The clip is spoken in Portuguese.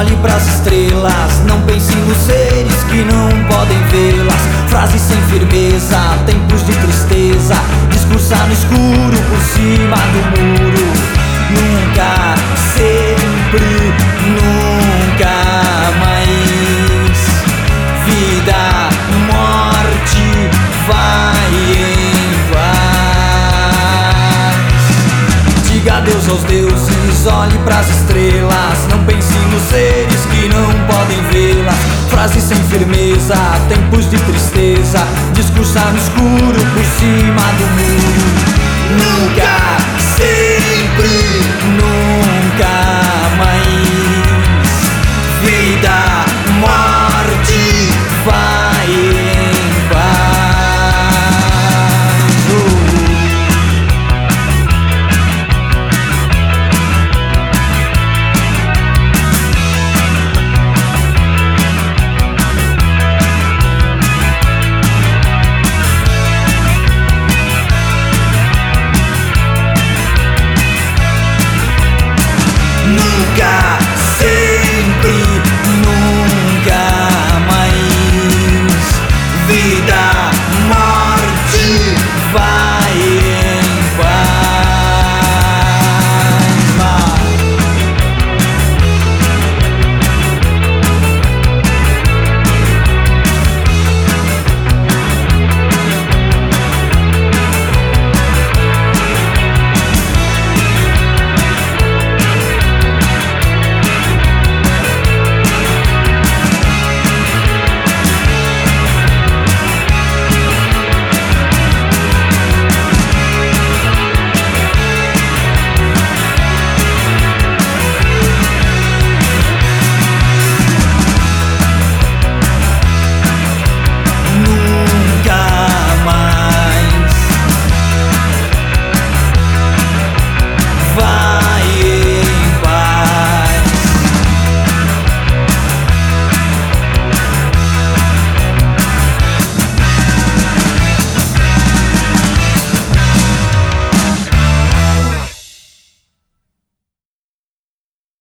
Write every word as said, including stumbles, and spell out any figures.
olhe pras estrelas, não pense nos seres que não podem vê-las. Frases sem firmeza, tempos de tristeza, discursar no escuro por cima do muro. Nunca, sempre, nunca mais. Vida, morte, vai em paz. Diga adeus aos deuses, olhe pras estrelas, não pense nos seres que não podem vê-las. Frases sem firmeza, tempos de tristeza, discursar no escuro por cima do muro.